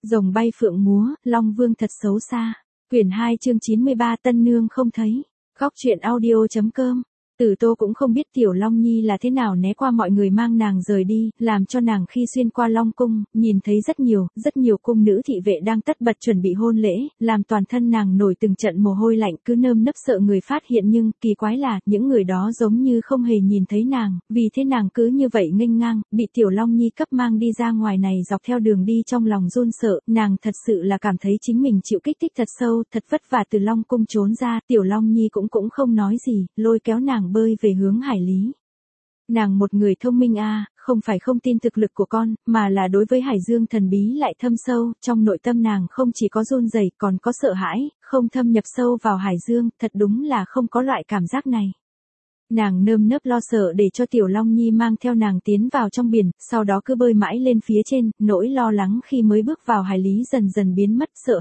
Rồng bay phượng múa, Long Vương thật xấu xa. Quyển 2 chương 93 Tân Nương không thấy. Góc truyện audio.com. Tử Tô cũng không biết Tiểu Long Nhi là thế nào né qua mọi người mang nàng rời đi, làm cho nàng khi xuyên qua Long Cung, nhìn thấy rất nhiều cung nữ thị vệ đang tất bật chuẩn bị hôn lễ, làm toàn thân nàng nổi từng trận mồ hôi lạnh cứ nơm nớp sợ người phát hiện nhưng, kỳ quái là, những người đó giống như không hề nhìn thấy nàng, vì thế nàng cứ như vậy nghênh ngang, bị Tiểu Long Nhi cấp mang đi ra ngoài này dọc theo đường đi trong lòng run sợ, nàng thật sự là cảm thấy chính mình chịu kích thích thật sâu, thật vất vả từ Long Cung trốn ra, Tiểu Long Nhi cũng không nói gì, lôi kéo nàng bơi về hướng hải lý. Nàng một người thông minh không phải không tin thực lực của con, mà là đối với hải dương thần bí lại thâm sâu, trong nội tâm nàng không chỉ có run rẩy còn có sợ hãi, không thâm nhập sâu vào hải dương, thật đúng là không có loại cảm giác này. Nàng nơm nớp lo sợ để cho Tiểu Long Nhi mang theo nàng tiến vào trong biển, sau đó cứ bơi mãi lên phía trên, nỗi lo lắng khi mới bước vào hải lý dần dần biến mất, sợ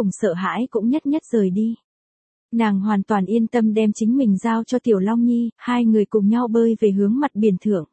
hãi cũng nhất rời đi. Nàng hoàn toàn yên tâm đem chính mình giao cho Tiểu Long Nhi, hai người cùng nhau bơi về hướng mặt biển thượng.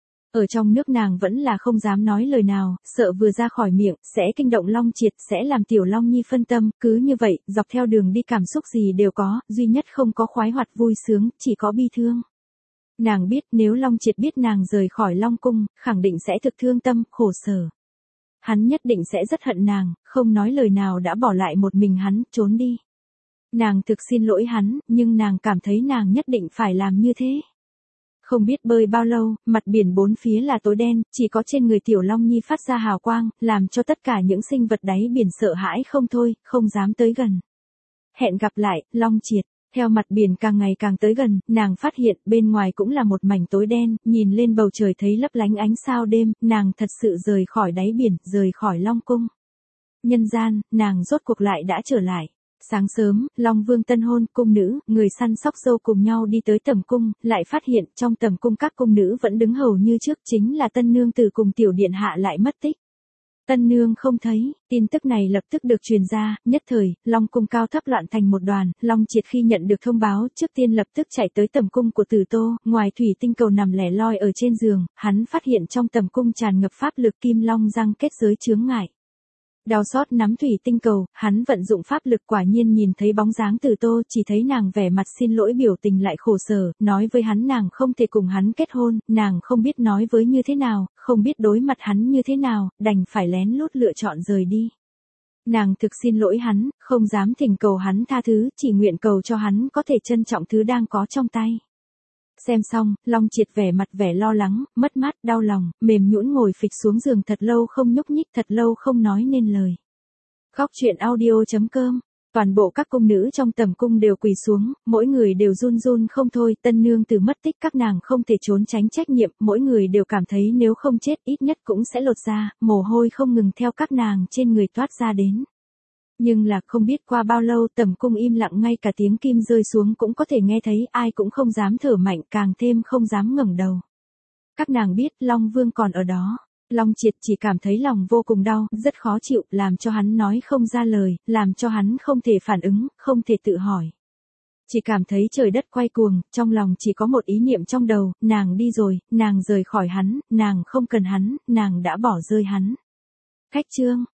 Ở trong nước nàng vẫn là không dám nói lời nào, sợ vừa ra khỏi miệng, sẽ kinh động Long Triệt, sẽ làm Tiểu Long Nhi phân tâm, cứ như vậy, dọc theo đường đi cảm xúc gì đều có, duy nhất không có khoái hoạt vui sướng, chỉ có bi thương. Nàng biết nếu Long Triệt biết nàng rời khỏi Long Cung, khẳng định sẽ thực thương tâm, khổ sở. Hắn nhất định sẽ rất hận nàng, không nói lời nào đã bỏ lại một mình hắn, trốn đi. Nàng thực xin lỗi hắn, nhưng nàng cảm thấy nàng nhất định phải làm như thế. Không biết bơi bao lâu, mặt biển bốn phía là tối đen, chỉ có trên người Tiểu Long Nhi phát ra hào quang, làm cho tất cả những sinh vật đáy biển sợ hãi không thôi, không dám tới gần. Hẹn gặp lại, Long Triệt. Theo mặt biển càng ngày càng tới gần, nàng phát hiện bên ngoài cũng là một mảnh tối đen, nhìn lên bầu trời thấy lấp lánh ánh sao đêm, nàng thật sự rời khỏi đáy biển, rời khỏi Long Cung. Nhân gian, nàng rốt cuộc lại đã trở lại. Sáng sớm, Long Vương tân hôn, cung nữ, người săn sóc dâu cùng nhau đi tới tầm cung, lại phát hiện trong tầm cung các cung nữ vẫn đứng hầu như trước, chính là tân nương tử cùng tiểu điện hạ lại mất tích. Tân nương không thấy, tin tức này lập tức được truyền ra, nhất thời, Long Cung cao thấp loạn thành một đoàn, Long Triệt khi nhận được thông báo, trước tiên lập tức chạy tới tầm cung của Tử Tô, ngoài thủy tinh cầu nằm lẻ loi ở trên giường, hắn phát hiện trong tầm cung tràn ngập pháp lực kim long răng kết giới chướng ngại. Đau xót nắm thủy tinh cầu, hắn vận dụng pháp lực quả nhiên nhìn thấy bóng dáng Tử Tô, chỉ thấy nàng vẻ mặt xin lỗi biểu tình lại khổ sở, nói với hắn nàng không thể cùng hắn kết hôn, nàng không biết nói với như thế nào, không biết đối mặt hắn như thế nào, đành phải lén lút lựa chọn rời đi. Nàng thực xin lỗi hắn, không dám thỉnh cầu hắn tha thứ, chỉ nguyện cầu cho hắn có thể trân trọng thứ đang có trong tay. Xem xong, Long Triệt vẻ mặt vẻ lo lắng, mất mát, đau lòng, mềm nhũn ngồi phịch xuống giường thật lâu không nhúc nhích, thật lâu không nói nên lời. Góc truyện audio.com. Toàn bộ các cung nữ trong tầm cung đều quỳ xuống, mỗi người đều run run không thôi, tân nương tử mất tích các nàng không thể trốn tránh trách nhiệm, mỗi người đều cảm thấy nếu không chết ít nhất cũng sẽ lột ra, mồ hôi không ngừng theo các nàng trên người toát ra đến. Nhưng là không biết qua bao lâu tầm cung im lặng, ngay cả tiếng kim rơi xuống cũng có thể nghe thấy, ai cũng không dám thở mạnh, càng thêm không dám ngẩng đầu. Các nàng biết Long Vương còn ở đó. Long Triệt chỉ cảm thấy lòng vô cùng đau, rất khó chịu, làm cho hắn nói không ra lời, làm cho hắn không thể phản ứng, không thể tự hỏi. Chỉ cảm thấy trời đất quay cuồng, trong lòng chỉ có một ý niệm trong đầu, nàng đi rồi, nàng rời khỏi hắn, nàng không cần hắn, nàng đã bỏ rơi hắn. Khách chương.